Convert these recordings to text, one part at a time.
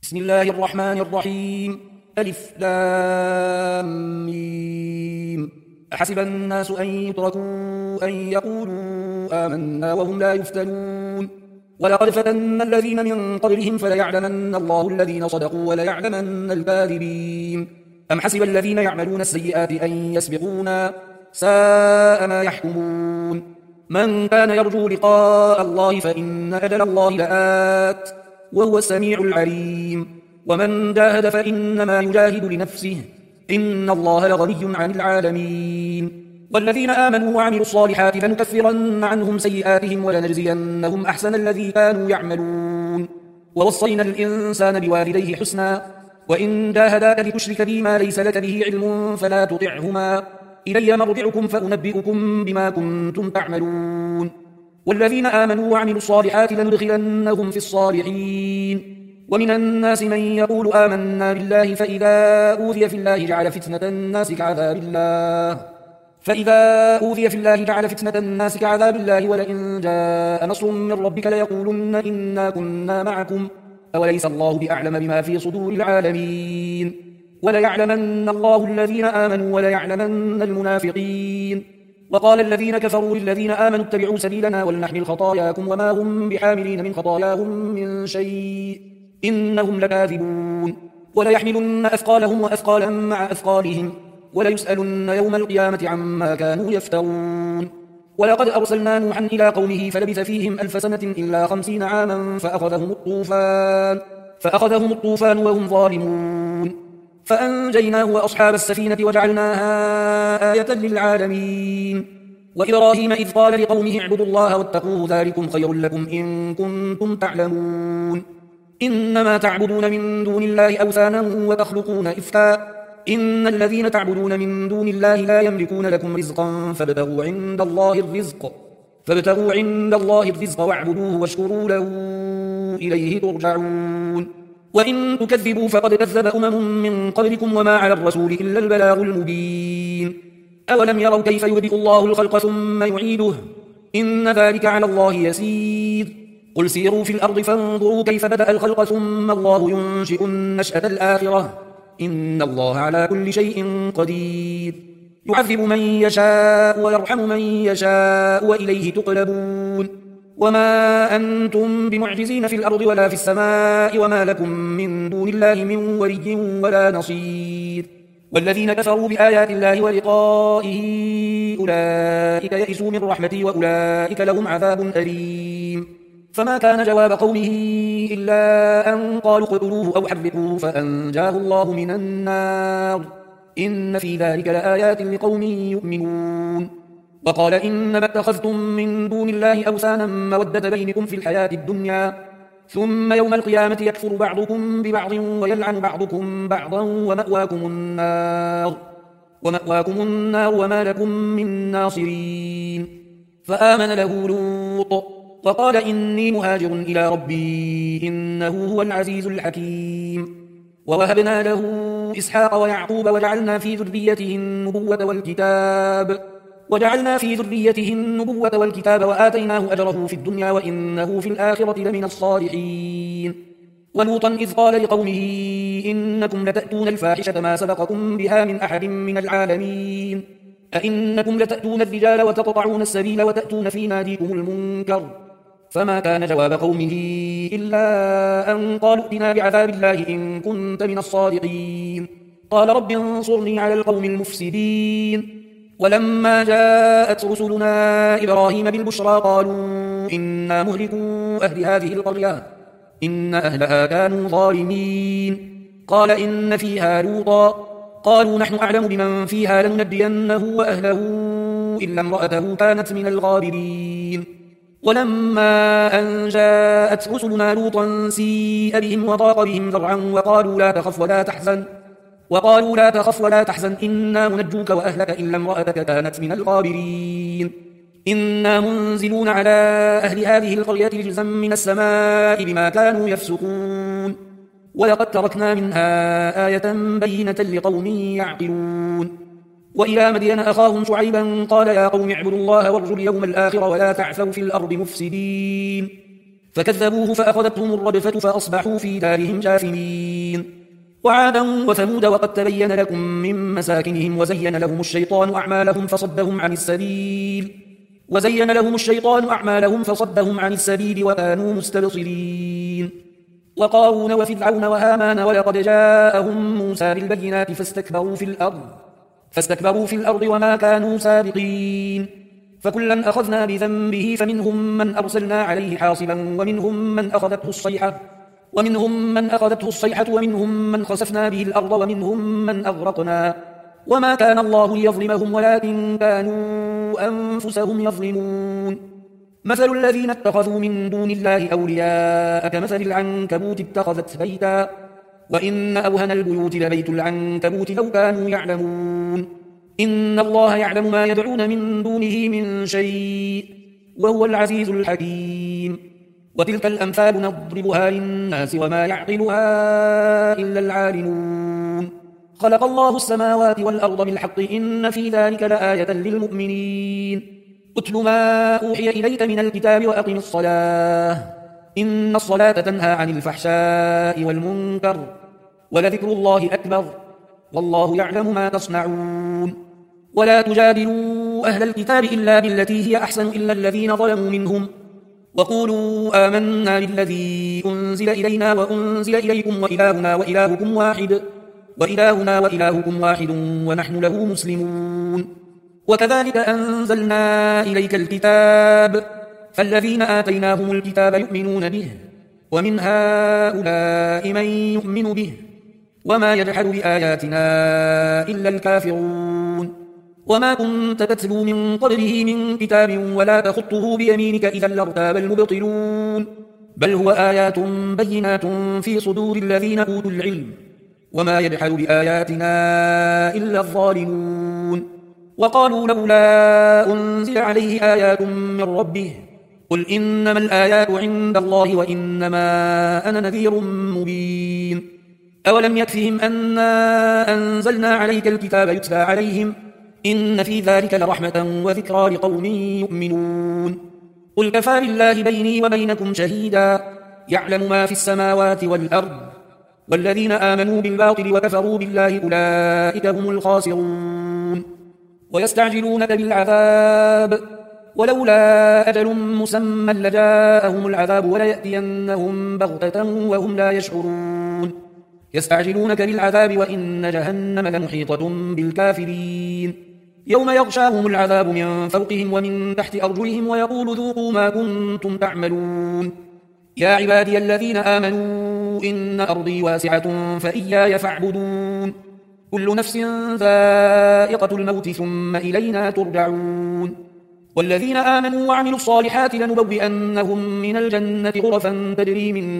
بسم الله الرحمن الرحيم. ألف لام ميم. أحسب الناس أن يتركوا أن يقولوا آمنا وهم لا يفتنون. ولقد فتنا الذين من قبلهم فليعلمن الله الذين صدقوا وليعلمن الكاذبين. أم حسب الذين يعملون السيئات أن يسبقونا ساء ما يحكمون. من كان يرجو لقاء الله فإن أجل الله لآت وهو السميع العليم. ومن جاهد فإنما يجاهد لنفسه إن الله لغني عن العالمين. والذين آمنوا وعملوا الصالحات لنكفرن عنهم سيئاتهم ولنجزينهم أحسن الذي كانوا يعملون. ووصينا الإنسان بوالديه حسنا وإن جاهداك لتشرك بي ما ليس لك به علم فلا تطعهما إلي مرجعكم فأنبئكم بما كنتم تعملون. والذين آمنوا وعملوا الصالحات لندخلنهم في الصالحين. ومن الناس من يقول آمنا بالله فإذا أوذي في الله جعل فتنة الناس كعذاب الله ولئن جاء نصر من ربك ليقولن إنا كنا معكم أوليس الله بأعلم بما في صدور العالمين. وليعلمن الله الذين آمنوا وليعلمن المنافقين. وقال الذين كفروا للذين آمنوا اتبعوا سبيلنا ولنحمل خطاياكم وما هم بحاملين من خطاياهم من شيء إنهم لكاذبون. وليحملن أثقالهم وأثقالا مع أثقالهم وليسألن يوم القيامة عما كانوا يفترون. ولقد أرسلنا نوحا إلى قومه فلبث فيهم 1000 سنة إلا 50 عاما فأخذهم الطوفان وهم ظالمون. فأنجيناه وأصحاب السفينة وجعلناها آية للعالمين. وإبراهيم إذ قال لقومه اعبدوا الله واتقوه ذلكم خير لكم إن كنتم تعلمون. إنما تعبدون من دون الله أوثانا وتخلقون إفكا إن الذين تعبدون من دون الله لا يملكون لكم رزقا فابتغوا عند الله الرزق واعبدوه واشكروا له إليه ترجعون. وإن تكذبوا فقد كذب من قبلكم وما على الرسول إلا البلاغ المبين. أولم يروا كيف يبدئ الله الخلق ثم يعيده إن ذلك على الله يسير. قل سيروا في الأرض فانظروا كيف بدأ الخلق ثم الله ينشئ النشأة الآخرة إن الله على كل شيء قدير. يعذب من يشاء ويرحم من يشاء وإليه تقلبون. وما أنتم بمعجزين في الأرض ولا في السماء وما لكم من دون الله من ولي ولا نصير. والذين كفروا بآيات الله ولقائه أولئك يئسوا من رحمتي وأولئك لهم عذاب أليم. فما كان جواب قومه إلا أن قالوا اقتلوه أو حرقوه فأنجاه الله من النار إن في ذلك لآيات لقوم يؤمنون. وقال إنما اتخذتم من دون الله أوثانا مودة بينكم في الحياة الدنيا ثم يوم القيامة يكفر بعضكم ببعض ويلعن بعضكم بعضا ومأواكم النار وما لكم من ناصرين. فآمن له لوط وقال إني مهاجر إلى ربي إنه هو العزيز الحكيم. ووهبنا له إسحاق ويعقوب وجعلنا في ذريته النبوة والكتاب وآتيناه أجره في الدنيا وإنه في الآخرة لمن الصالحين. ولوطا إذ قال لقومه إنكم لتأتون الفاحشة ما سبقكم بها من أحد من العالمين أئنكم لتأتون الرجال وتقطعون السبيل وتأتون في ناديكم المنكر. فما كان جواب قومه إلا أن قالوا ائتنا بعذاب الله إن كنت من الصادقين. قال رب انصرني على القوم المفسدين. ولما جاءت رسلنا إبراهيم بالبشرى قالوا إنا مهلكوا أهل هذه القرية إن أهلها كانوا ظالمين. قال إن فيها لوطا قالوا نحن أعلم بمن فيها لننجينه وأهله إلا امرأته كانت من الغابرين. ولما أن جاءت رسلنا لوطا سيء بهم وضاق بهم ذرعا وقالوا لا تخف ولا تحزن إنا منجوك وأهلك إلا امرأتك كانت من الغابرين. إنا منزلون على أهل هذه القرية رجزا من السماء بما كانوا يفسقون. ولقد تركنا منها آية بينة لقوم يعقلون. وإلى مدين أخاهم شعيبا قال يا قوم اعبدوا الله وارجوا اليوم الآخر ولا تعثوا في الأرض مفسدين. فكذبوه فأخذتهم الرجفة فأصبحوا في دارهم جاثمين. وعادا وثمود وقد تبين لكم من مساكنهم وزين لهم الشيطان أعمالهم فصدهم عن السبيل وكانوا مستبصرين. وقارون وفرعون وهامان ولقد جاءهم موسى بالبينات فاستكبروا في الأرض وما كانوا سابقين. فكلا أخذنا بذنبه فمنهم من أرسلنا عليه حاصبا ومنهم من أخذته الصيحة ومنهم من خسفنا به الأرض ومنهم من أغرقنا وما كان الله ليظلمهم ولكن كانوا أنفسهم يظلمون. مثل الذين اتخذوا من دون الله أولياء كمثل العنكبوت اتخذت بيتا وإن أوهن البيوت لبيت العنكبوت لو كانوا يعلمون. إن الله يعلم ما يدعون من دونه من شيء وهو العزيز الحكيم. وتلك الأمثال نضربها للناس وما يعقلها إلا العالمون. خلق الله السماوات والأرض بالحق إن في ذلك لآية للمؤمنين. اتل ما أوحي إليك من الكتاب وأقم الصلاة إن الصلاة تنهى عن الفحشاء والمنكر ولذكر الله أكبر والله يعلم ما تصنعون. ولا تجادلوا أهل الكتاب إلا بالتي هي أحسن إلا الذين ظلموا منهم وقولوا آمنا بالذي أنزل إلينا وأنزل إليكم وإلهنا وإلهكم واحد ونحن له مسلمون. وكذلك أنزلنا إليك الكتاب فالذين آتيناهم الكتاب يؤمنون به ومن هؤلاء من يؤمن به وما يجحد بآياتنا إلا الكافرون. وما كنت تتلو من قبله من كتاب ولا تخطه بيمينك إذا لارتاب المبطلون بل هو آيات بينات في صدور الذين أوتوا العلم وما يجحد بآياتنا إلا الظالمون. وقالوا لولا أنزل عليه آيات من ربه قل إنما الآيات عند الله وإنما أنا نذير مبين. أولم يكفهم أنا أنزلنا عليك الكتاب يتلى عليهم إن في ذلك لرحمة وذكرى لقوم يؤمنون. قل كفى بالله بيني وبينكم شهيدا يعلم ما في السماوات والأرض والذين آمنوا بالباطل وكفروا بالله أولئك هم الخاسرون. ويستعجلونك بالعذاب ولولا أجل مسمى لجاءهم العذاب وليأتينهم بغتة وهم لا يشعرون. يستعجلونك بالعذاب وإن جهنم لمحيطة بالكافرين يوم يغشاهم العذاب من فوقهم ومن تحت أرجلهم ويقول ذوقوا ما كنتم تعملون. يا عبادي الذين آمنوا إن أرضي واسعة فإياي فاعبدون. كل نفس ذائقة الموت ثم إلينا ترجعون. والذين آمنوا وعملوا الصالحات لنبوئنهم من الجنة غرفا تجري من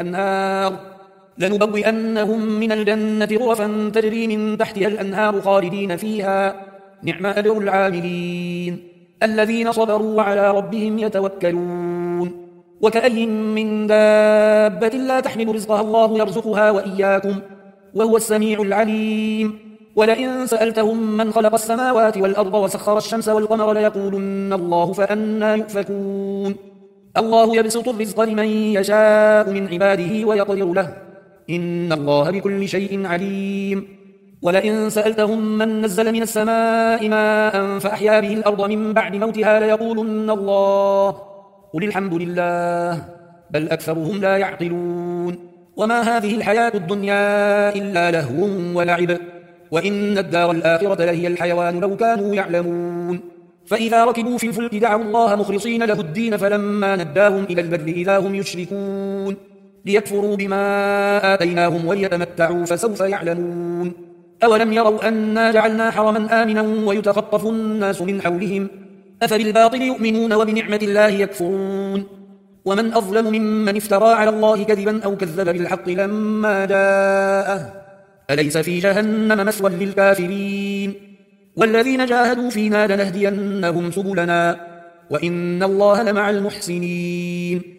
تحتها الأنهار خالدين فيها نعم أجر العاملين الذين صبروا وعلى ربهم يتوكلون. وكأي من دابة لا تحمل رزقها الله يرزقها وإياكم وهو السميع العليم. ولئن سألتهم من خلق السماوات والأرض وسخر الشمس والقمر ليقولن الله فأنى يؤفكون. الله يبسط الرزق لمن يشاء من عباده ويقدر له إن الله بكل شيء عليم. ولئن سألتهم من نزل من السماء ماء فأحيا به الأرض من بعد موتها ليقولن الله قل الحمد لله بل أكثرهم لا يعقلون. وما هذه الحياة الدنيا إلا لهو ولعب وإن الدار الآخرة لهي الحيوان لو كانوا يعلمون. فإذا ركبوا في الفلك دعوا الله مخلصين له الدين فلما نجاهم إلى البر إذا هم يشركون ليكفروا بما آتيناهم وليتمتعوا فسوف يعلمون. أولم يروا أنا جعلنا حرما آمنا ويتخطف الناس من حولهم أفبالباطل يؤمنون وبنعمة الله يكفرون. ومن أظلم ممن افترى على الله كذبا أو كذب بالحق لما جاءه أليس في جهنم مثوى للكافرين. والذين جاهدوا فينا لنهدينهم سبلنا وإن الله لمع المحسنين.